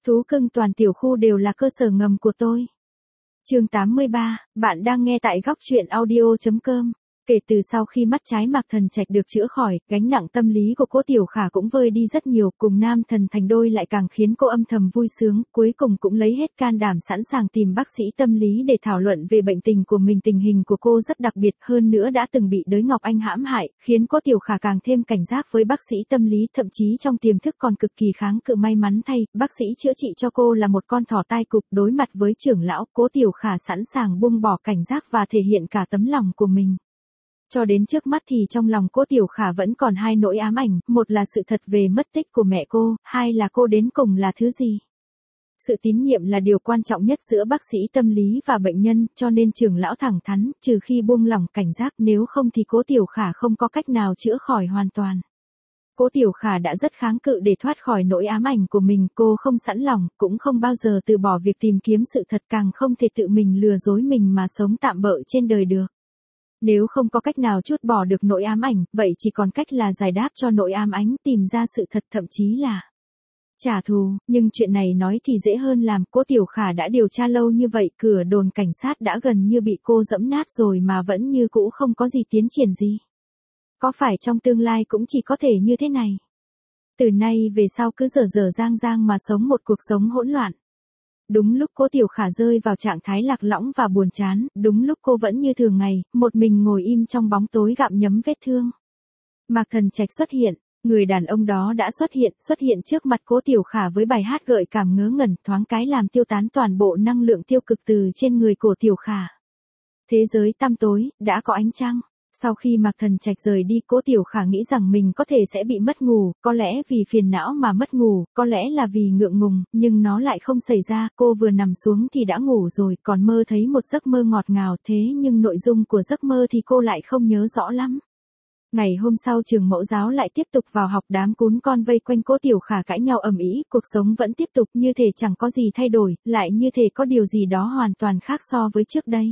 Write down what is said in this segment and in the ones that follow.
Thú cưng toàn tiểu khu đều là cơ sở ngầm của tôi. Chương 83, bạn đang nghe tại góc truyện audio.com. Kể từ sau khi mắt trái Mạc Thần Trạch được chữa khỏi, gánh nặng tâm lý của Cố Tiểu Khả cũng vơi đi rất nhiều, cùng nam thần thành đôi lại càng khiến cô âm thầm vui sướng, cuối cùng cũng lấy hết can đảm sẵn sàng tìm bác sĩ tâm lý để thảo luận về bệnh tình của mình. Tình hình của cô rất đặc biệt, hơn nữa đã từng bị Đới Ngọc Anh hãm hại, khiến Cố Tiểu Khả càng thêm cảnh giác với bác sĩ tâm lý, thậm chí trong tiềm thức còn cực kỳ kháng cự. May mắn thay, bác sĩ chữa trị cho cô là một con thỏ tai cụp. Đối mặt với trưởng lão, Cố Tiểu Khả sẵn sàng buông bỏ cảnh giác và thể hiện cả tấm lòng của mình. Cho đến trước mắt thì trong lòng Cố Tiểu Khả vẫn còn hai nỗi ám ảnh, một là sự thật về mất tích của mẹ cô, hai là cô đến cùng là thứ gì. Sự tín nhiệm là điều quan trọng nhất giữa bác sĩ tâm lý và bệnh nhân, cho nên trưởng lão thẳng thắn, trừ khi buông lỏng cảnh giác, nếu không thì Cố Tiểu Khả không có cách nào chữa khỏi hoàn toàn. Cố Tiểu Khả đã rất kháng cự để thoát khỏi nỗi ám ảnh của mình, cô không sẵn lòng, cũng không bao giờ từ bỏ việc tìm kiếm sự thật, càng không thể tự mình lừa dối mình mà sống tạm bợ trên đời được. Nếu không có cách nào trút bỏ được nỗi ám ảnh, vậy chỉ còn cách là giải đáp cho nỗi ám ảnh, tìm ra sự thật, thậm chí là trả thù. Nhưng chuyện này nói thì dễ hơn làm. Cố Tiểu Khả đã điều tra lâu như vậy, cửa đồn cảnh sát đã gần như bị cô dẫm nát rồi mà vẫn như cũ không có gì tiến triển gì. Có phải trong tương lai cũng chỉ có thể như thế này? Từ nay về sau cứ dở dở dang dang mà sống một cuộc sống hỗn loạn. Đúng lúc Cố Tiểu Khả rơi vào trạng thái lạc lõng và buồn chán, đúng lúc cô vẫn như thường ngày, một mình ngồi im trong bóng tối gặm nhấm vết thương. Mạc Thần Trạch xuất hiện, người đàn ông đó đã xuất hiện trước mặt Cố Tiểu Khả với bài hát gợi cảm ngớ ngẩn, thoáng cái làm tiêu tán toàn bộ năng lượng tiêu cực từ trên người của Tiểu Khả. Thế giới tăm tối, đã có ánh trăng. Sau khi Mạc Thần Trạch rời đi, Cố Tiểu Khả nghĩ rằng mình có thể sẽ bị mất ngủ, có lẽ vì phiền não mà mất ngủ, có lẽ là vì ngượng ngùng, nhưng nó lại không xảy ra. Cô vừa nằm xuống thì đã ngủ rồi, còn mơ thấy một giấc mơ ngọt ngào, thế nhưng nội dung của giấc mơ thì cô lại không nhớ rõ lắm. Ngày hôm sau trường mẫu giáo lại tiếp tục vào học, đám cún con vây quanh Cố Tiểu Khả cãi nhau ầm ĩ, cuộc sống vẫn tiếp tục như thể chẳng có gì thay đổi, lại như thể có điều gì đó hoàn toàn khác so với trước đây.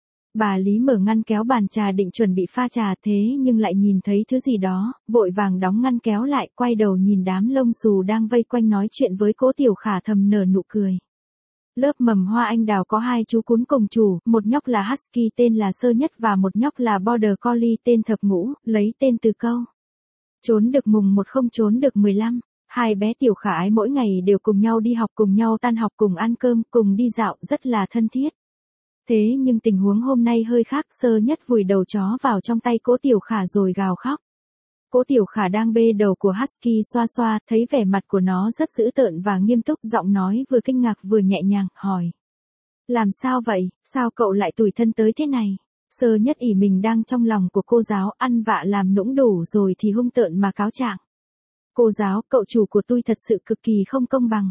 Bà Lý mở ngăn kéo bàn trà định chuẩn bị pha trà, thế nhưng lại nhìn thấy thứ gì đó, vội vàng đóng ngăn kéo lại, quay đầu nhìn đám lông xù đang vây quanh nói chuyện với Cố Tiểu Khả, thầm nở nụ cười. Lớp mầm hoa anh đào có hai chú cún cùng chủ, một nhóc là Husky tên là Sơ Nhất và một nhóc là Border Collie tên Thập Ngũ, lấy tên từ câu trốn được mùng 1 không trốn được 15. Hai bé Tiểu Khả ái mỗi ngày đều cùng nhau đi học, cùng nhau tan học, cùng ăn cơm, cùng đi dạo, rất là thân thiết. Thế nhưng tình huống hôm nay hơi khác, Sơ Nhất vùi đầu chó vào trong tay Cố Tiểu Khả rồi gào khóc. Cố Tiểu Khả đang bê đầu của Husky xoa xoa, thấy vẻ mặt của nó rất dữ tợn và nghiêm túc, giọng nói vừa kinh ngạc vừa nhẹ nhàng, hỏi. Làm sao vậy, sao cậu lại tủi thân tới thế này? Sơ Nhất ỷ mình đang trong lòng của cô giáo, ăn vạ làm nũng đủ rồi thì hung tợn mà cáo trạng. Cô giáo, cậu chủ của tôi thật sự cực kỳ không công bằng.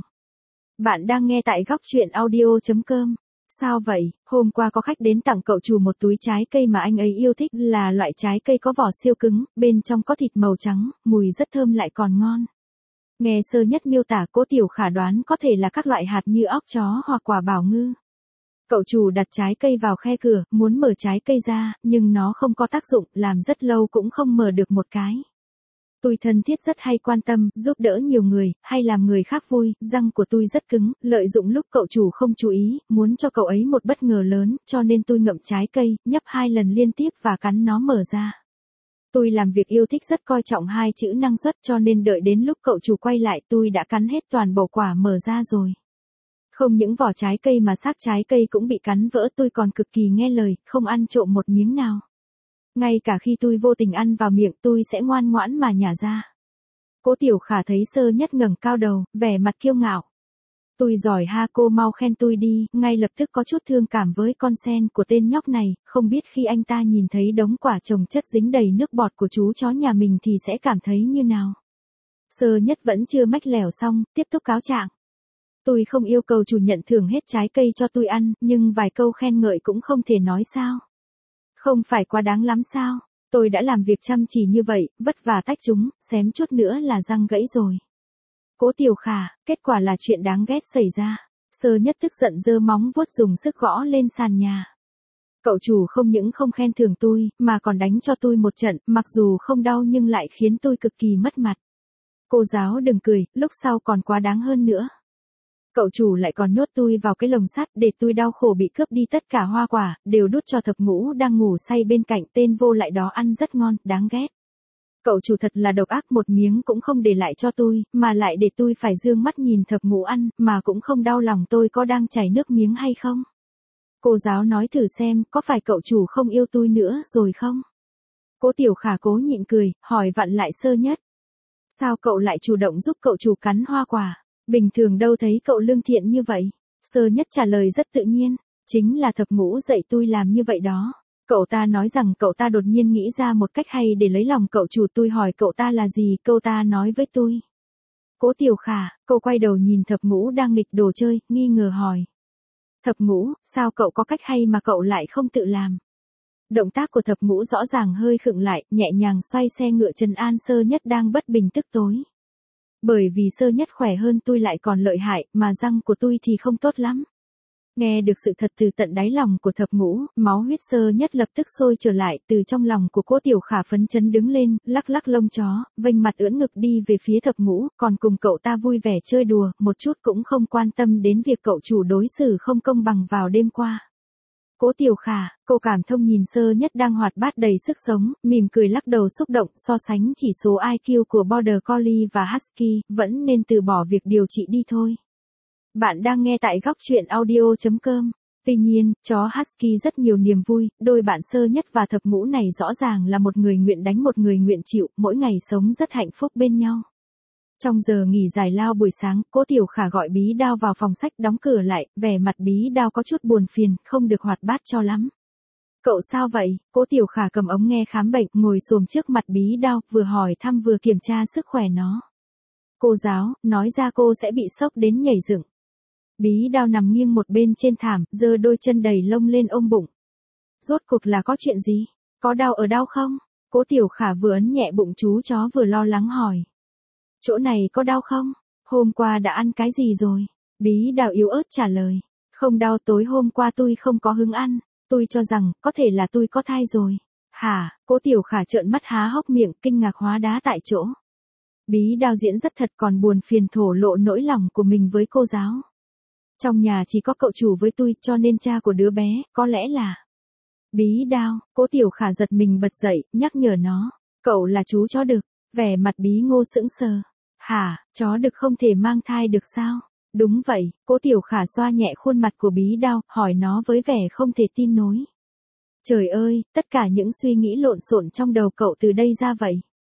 Bạn đang nghe tại góc truyện audio.com. Sao vậy, hôm qua có khách đến tặng cậu chủ một túi trái cây mà anh ấy yêu thích, là loại trái cây có vỏ siêu cứng, bên trong có thịt màu trắng, mùi rất thơm lại còn ngon. Nghe Sơ Nhất miêu tả, Cố Tiểu Khả đoán có thể là các loại hạt như óc chó hoặc quả bảo ngư. Cậu chủ đặt trái cây vào khe cửa, muốn mở trái cây ra, nhưng nó không có tác dụng, làm rất lâu cũng không mở được một cái. Tôi thân thiết rất hay quan tâm, giúp đỡ nhiều người, hay làm người khác vui, răng của tôi rất cứng, lợi dụng lúc cậu chủ không chú ý, muốn cho cậu ấy một bất ngờ lớn, cho nên tôi ngậm trái cây, nhấp 2 lần liên tiếp và cắn nó mở ra. Tôi làm việc yêu thích rất coi trọng 2 chữ năng suất, cho nên đợi đến lúc cậu chủ quay lại tôi đã cắn hết toàn bộ quả mở ra rồi. Không những vỏ trái cây mà xác trái cây cũng bị cắn vỡ, tôi còn cực kỳ nghe lời, không ăn trộm một miếng nào. Ngay cả khi tôi vô tình ăn vào miệng tôi sẽ ngoan ngoãn mà nhả ra. Cố Tiểu Khả thấy Sơ Nhất ngẩng cao đầu, vẻ mặt kiêu ngạo. Tôi giỏi ha, cô mau khen tôi đi, ngay lập tức có chút thương cảm với con sen của tên nhóc này, không biết khi anh ta nhìn thấy đống quả chồng chất dính đầy nước bọt của chú chó nhà mình thì sẽ cảm thấy như nào. Sơ Nhất vẫn chưa mách lẻo xong, tiếp tục cáo trạng. Tôi không yêu cầu chủ nhận thưởng hết trái cây cho tôi ăn, nhưng vài câu khen ngợi cũng không thể nói sao. Không phải quá đáng lắm sao? Tôi đã làm việc chăm chỉ như vậy, vất vả tách chúng, xém chút nữa là răng gãy rồi. Cố Tiểu Khả, kết quả là chuyện đáng ghét xảy ra. Sơ Nhất tức giận giơ móng vuốt dùng sức gõ lên sàn nhà. Cậu chủ không những không khen thưởng tôi, mà còn đánh cho tôi một trận, mặc dù không đau nhưng lại khiến tôi cực kỳ mất mặt. Cô giáo đừng cười, lúc sau còn quá đáng hơn nữa. Cậu chủ lại còn nhốt tôi vào cái lồng sắt để tôi đau khổ bị cướp đi tất cả hoa quả, đều đút cho Thập Ngũ đang ngủ say bên cạnh, tên vô lại đó ăn rất ngon, đáng ghét. Cậu chủ thật là độc ác, một miếng cũng không để lại cho tôi, mà lại để tôi phải dương mắt nhìn Thập Ngũ ăn, mà cũng không đau lòng tôi có đang chảy nước miếng hay không. Cô giáo nói thử xem, có phải cậu chủ không yêu tôi nữa rồi không? Cố Tiểu Khả cố nhịn cười, hỏi vặn lại Sơ Nhất. Sao cậu lại chủ động giúp cậu chủ cắn hoa quả? Bình thường đâu thấy cậu lương thiện như vậy. Sơ Nhất trả lời rất tự nhiên, chính là Thập Ngũ dạy tôi làm như vậy đó. Cậu ta nói rằng cậu ta đột nhiên nghĩ ra một cách hay để lấy lòng cậu chủ, tôi hỏi cậu ta là gì, cậu ta nói với tôi. Cố Tiểu Khả, cô quay đầu nhìn Thập Ngũ đang nghịch đồ chơi, nghi ngờ hỏi. Thập Ngũ, sao cậu có cách hay mà cậu lại không tự làm? Động tác của Thập Ngũ rõ ràng hơi khựng lại, nhẹ nhàng xoay xe ngựa trấn an Sơ Nhất đang bất bình tức tối. Bởi vì Sơ Nhất khỏe hơn tôi lại còn lợi hại, mà răng của tôi thì không tốt lắm. Nghe được sự thật từ tận đáy lòng của Thập Ngũ, máu huyết Sơ Nhất lập tức sôi trở lại, từ trong lòng của Cố Tiểu Khả phấn chấn đứng lên, lắc lắc lông chó, vênh mặt ưỡn ngực đi về phía Thập Ngũ, còn cùng cậu ta vui vẻ chơi đùa, một chút cũng không quan tâm đến việc cậu chủ đối xử không công bằng vào đêm qua. Cố Tiểu Khả, cô cảm thông nhìn Sơ Nhất đang hoạt bát đầy sức sống, mỉm cười lắc đầu xúc động, so sánh chỉ số IQ của Border Collie và Husky, vẫn nên từ bỏ việc điều trị đi thôi. Bạn đang nghe tại góc truyện audio.com. Tuy nhiên, chó Husky rất nhiều niềm vui, đôi bạn Sơ Nhất và Thập Ngũ này rõ ràng là một người nguyện đánh một người nguyện chịu, mỗi ngày sống rất hạnh phúc bên nhau. Trong giờ nghỉ giải lao buổi sáng, Cố Tiểu Khả gọi Bí Đao vào phòng sách đóng cửa lại, vẻ mặt Bí Đao có chút buồn phiền, không được hoạt bát cho lắm. Cậu sao vậy? Cố Tiểu Khả cầm ống nghe khám bệnh, ngồi xổm trước mặt Bí Đao, vừa hỏi thăm vừa kiểm tra sức khỏe nó. Cô giáo, nói ra cô sẽ bị sốc đến nhảy dựng. Bí Đao nằm nghiêng một bên trên thảm, giơ đôi chân đầy lông lên ôm bụng. Rốt cuộc là có chuyện gì? Có đau ở đâu không? Cố Tiểu Khả vừa ấn nhẹ bụng chú chó vừa lo lắng hỏi. Chỗ này có đau không? Hôm qua đã ăn cái gì rồi? Bí Đao yếu ớt trả lời. Không đau, tối hôm qua tôi không có hứng ăn. Tôi cho rằng, có thể là tôi có thai rồi. Hả? Cố Tiểu Khả trợn mắt há hốc miệng, kinh ngạc hóa đá tại chỗ. Bí Đao diễn rất thật, còn buồn phiền thổ lộ nỗi lòng của mình với cô giáo. Trong nhà chỉ có cậu chủ với tôi, cho nên cha của đứa bé, có lẽ là... Bí Đao, Cố Tiểu Khả giật mình bật dậy, nhắc nhở nó. Cậu là chú chó đực. Vẻ mặt Bí Ngô sững sờ. Hả, chó đực không thể mang thai được sao? Đúng vậy, Cố Tiểu Khả xoa nhẹ khuôn mặt của Bí Đao, hỏi nó với vẻ không thể tin nối. Trời ơi, tất cả những suy nghĩ lộn xộn trong đầu cậu từ đây ra vậy.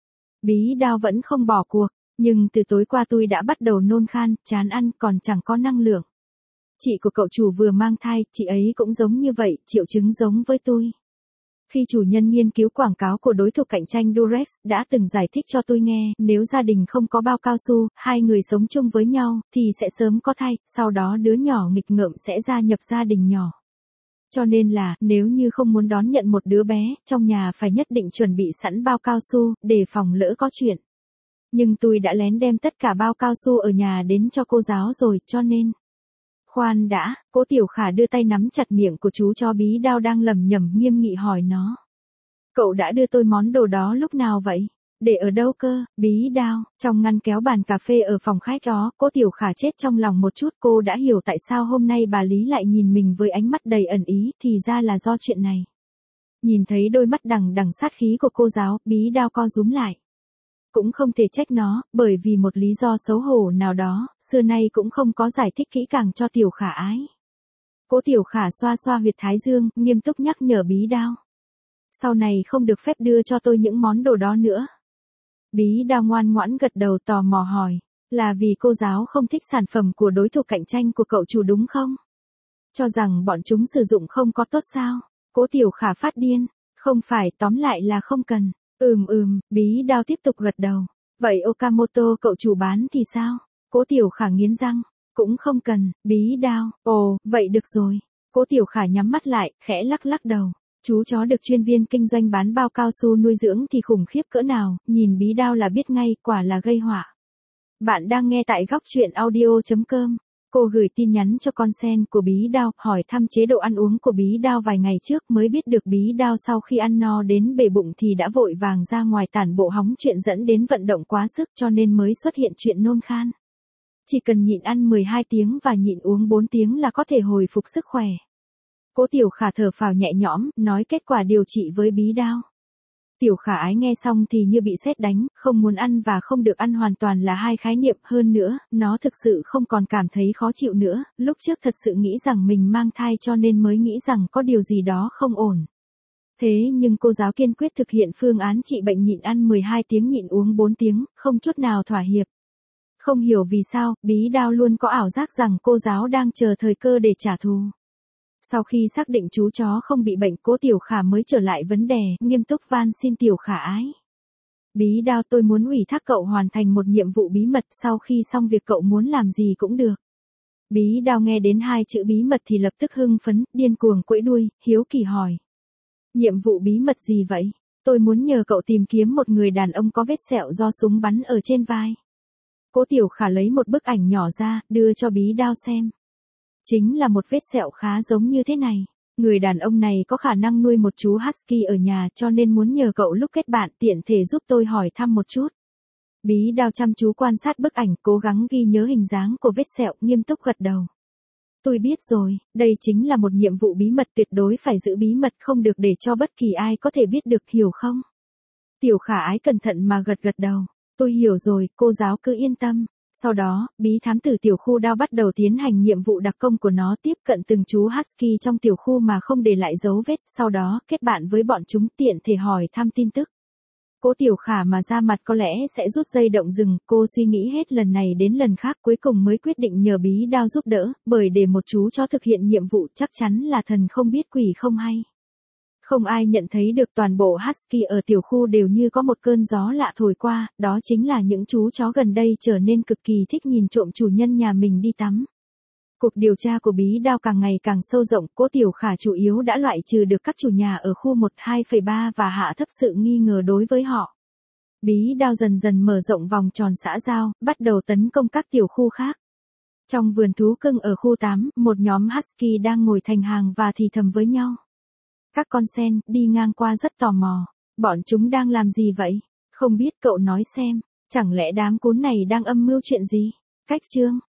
Bí Đao vẫn không bỏ cuộc, nhưng từ tối qua tôi đã bắt đầu nôn khan, chán ăn, còn chẳng có năng lượng. Chị của cậu chủ vừa mang thai, chị ấy cũng giống như vậy, triệu chứng giống với tôi. Khi chủ nhân nghiên cứu quảng cáo của đối thủ cạnh tranh Durex, đã từng giải thích cho tôi nghe, nếu gia đình không có bao cao su, hai người sống chung với nhau, thì sẽ sớm có thai, sau đó đứa nhỏ nghịch ngợm sẽ gia nhập gia đình nhỏ. Cho nên là, nếu như không muốn đón nhận một đứa bé, trong nhà phải nhất định chuẩn bị sẵn bao cao su, để phòng lỡ có chuyện. Nhưng tôi đã lén đem tất cả bao cao su ở nhà đến cho cô giáo rồi, cho nên... Khoan đã, Cố Tiểu Khả đưa tay nắm chặt miệng của chú chó Bí Đao đang lẩm nhẩm nghiêm nghị hỏi nó. Cậu đã đưa tôi món đồ đó lúc nào vậy? Để ở đâu cơ? Bí Đao, trong ngăn kéo bàn cà phê ở phòng khách đó. Cố Tiểu Khả chết trong lòng một chút, cô đã hiểu tại sao hôm nay bà Lý lại nhìn mình với ánh mắt đầy ẩn ý, thì ra là do chuyện này. Nhìn thấy đôi mắt đằng đằng sát khí của cô giáo, Bí Đao co rúm lại. Cũng không thể trách nó, bởi vì một lý do xấu hổ nào đó, xưa nay cũng không có giải thích kỹ càng cho Tiểu Khả ái. Cố Tiểu Khả xoa xoa huyệt thái dương, nghiêm túc nhắc nhở Bí Đao. Sau này không được phép đưa cho tôi những món đồ đó nữa. Bí Đao ngoan ngoãn gật đầu tò mò hỏi, là vì cô giáo không thích sản phẩm của đối thủ cạnh tranh của cậu chủ đúng không? Cho rằng bọn chúng sử dụng không có tốt sao? Cố Tiểu Khả phát điên, không phải, tóm lại là không cần. Bí Đao tiếp tục gật đầu. Vậy Okamoto cậu chủ bán thì sao? Cố Tiểu Khả nghiến răng. Cũng không cần, Bí Đao. Ồ, vậy được rồi. Cố Tiểu Khả nhắm mắt lại, khẽ lắc lắc đầu. Chú chó được chuyên viên kinh doanh bán bao cao su nuôi dưỡng thì khủng khiếp cỡ nào, nhìn Bí Đao là biết ngay, quả là gây họa. Bạn đang nghe tại góc truyện audio.com. Cô gửi tin nhắn cho con sen của Bí Đao, hỏi thăm chế độ ăn uống của Bí Đao vài ngày trước, mới biết được Bí Đao sau khi ăn no đến bể bụng thì đã vội vàng ra ngoài tản bộ hóng chuyện dẫn đến vận động quá sức, cho nên mới xuất hiện chuyện nôn khan. Chỉ cần nhịn ăn 12 tiếng và nhịn uống 4 tiếng là có thể hồi phục sức khỏe. Cố Tiểu Khả thở phào nhẹ nhõm, nói kết quả điều trị với bí đao. Tiểu Khả Ái nghe xong thì như bị sét đánh, không muốn ăn và không được ăn hoàn toàn là hai khái niệm, hơn nữa, nó thực sự không còn cảm thấy khó chịu nữa, lúc trước thật sự nghĩ rằng mình mang thai cho nên mới nghĩ rằng có điều gì đó không ổn. Thế nhưng cô giáo kiên quyết thực hiện phương án trị bệnh nhịn ăn 12 tiếng nhịn uống 4 tiếng, không chút nào thỏa hiệp. Không hiểu vì sao, bí đao luôn có ảo giác rằng cô giáo đang chờ thời cơ để trả thù. Sau khi xác định chú chó không bị bệnh, Cố Tiểu Khả mới trở lại vấn đề, nghiêm túc van xin Tiểu Khả Ái. Bí đao, tôi muốn ủy thác cậu hoàn thành một nhiệm vụ bí mật, sau khi xong việc cậu muốn làm gì cũng được. Bí đao nghe đến hai chữ bí mật thì lập tức hưng phấn, điên cuồng quẫy đuôi, hiếu kỳ hỏi. Nhiệm vụ bí mật gì vậy? Tôi muốn nhờ cậu tìm kiếm một người đàn ông có vết sẹo do súng bắn ở trên vai. Cố Tiểu Khả lấy một bức ảnh nhỏ ra, đưa cho bí đao xem. Chính là một vết sẹo khá giống như thế này. Người đàn ông này có khả năng nuôi một chú husky ở nhà cho nên muốn nhờ cậu lúc kết bạn tiện thể giúp tôi hỏi thăm một chút. Bí đao chăm chú quan sát bức ảnh, cố gắng ghi nhớ hình dáng của vết sẹo, nghiêm túc gật đầu. Tôi biết rồi, đây chính là một nhiệm vụ bí mật, tuyệt đối phải giữ bí mật, không được để cho bất kỳ ai có thể biết được, hiểu không? Tiểu Khả Ái cẩn thận mà gật đầu. Tôi hiểu rồi, cô giáo cứ yên tâm. Sau đó, bí thám tử tiểu khu đao bắt đầu tiến hành nhiệm vụ đặc công của nó, tiếp cận từng chú husky trong tiểu khu mà không để lại dấu vết, sau đó kết bạn với bọn chúng, tiện thể hỏi thăm tin tức. Cố Tiểu Khả mà ra mặt có lẽ sẽ rút dây động rừng, cô suy nghĩ hết lần này đến lần khác, cuối cùng mới quyết định nhờ bí đao giúp đỡ, bởi để một chú chó thực hiện nhiệm vụ chắc chắn là thần không biết quỷ không hay. Không ai nhận thấy được, toàn bộ husky ở tiểu khu đều như có một cơn gió lạ thổi qua, đó chính là những chú chó gần đây trở nên cực kỳ thích nhìn trộm chủ nhân nhà mình đi tắm. Cuộc điều tra của bí đao càng ngày càng sâu rộng, Cố Tiểu Khả chủ yếu đã loại trừ được các chủ nhà ở khu 1, 2,3 và hạ thấp sự nghi ngờ đối với họ. Bí đao dần dần mở rộng vòng tròn xã giao, bắt đầu tấn công các tiểu khu khác. Trong vườn thú cưng ở khu 8, một nhóm husky đang ngồi thành hàng và thì thầm với nhau. Các con sen đi ngang qua rất tò mò. Bọn chúng đang làm gì vậy? Không biết, cậu nói xem. Chẳng lẽ đám cún này đang âm mưu chuyện gì? Cách chương